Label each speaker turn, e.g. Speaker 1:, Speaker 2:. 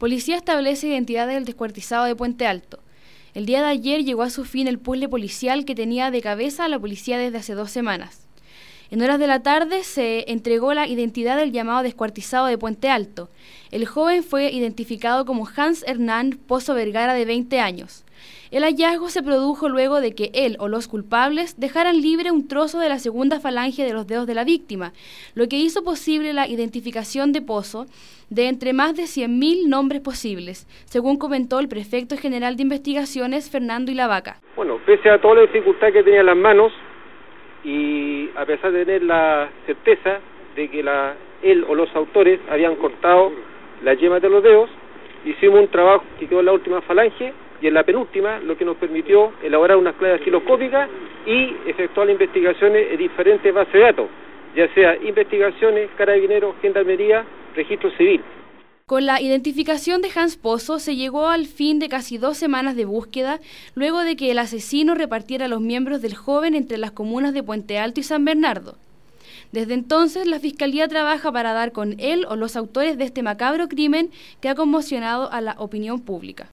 Speaker 1: Policía establece identidad del descuartizado de Puente Alto. El día de ayer llegó a su fin el puzzle policial que tenía de cabeza a la policía desde hace 2 semanas. En horas de la tarde se entregó la identidad del llamado descuartizado de Puente Alto. El joven fue identificado como Hans Hernán Pozo Vergara, de 20 años. El hallazgo se produjo luego de que él o los culpables dejaran libre un trozo de la segunda falange de los dedos de la víctima, lo que hizo posible la identificación de Pozo de entre más de 100.000 nombres posibles, según comentó el prefecto general de investigaciones, Fernando Ilavaca.
Speaker 2: Bueno, pese a toda la dificultad que tenía en las manos y a pesar de tener la certeza de que él o los autores habían cortado las yemas de los dedos, hicimos un trabajo que quedó en la última falange y en la penúltima, lo que nos permitió elaborar unas claves osciloscópicas y efectuar las investigaciones en diferentes bases de datos, ya sea investigaciones, carabineros, gendarmería, registro civil.
Speaker 1: Con la identificación de Hans Pozo se llegó al fin de casi 2 semanas de búsqueda, luego de que el asesino repartiera a los miembros del joven entre las comunas de Puente Alto y San Bernardo. Desde entonces, la Fiscalía trabaja para dar con él o los autores de este macabro crimen que ha conmocionado a la opinión pública.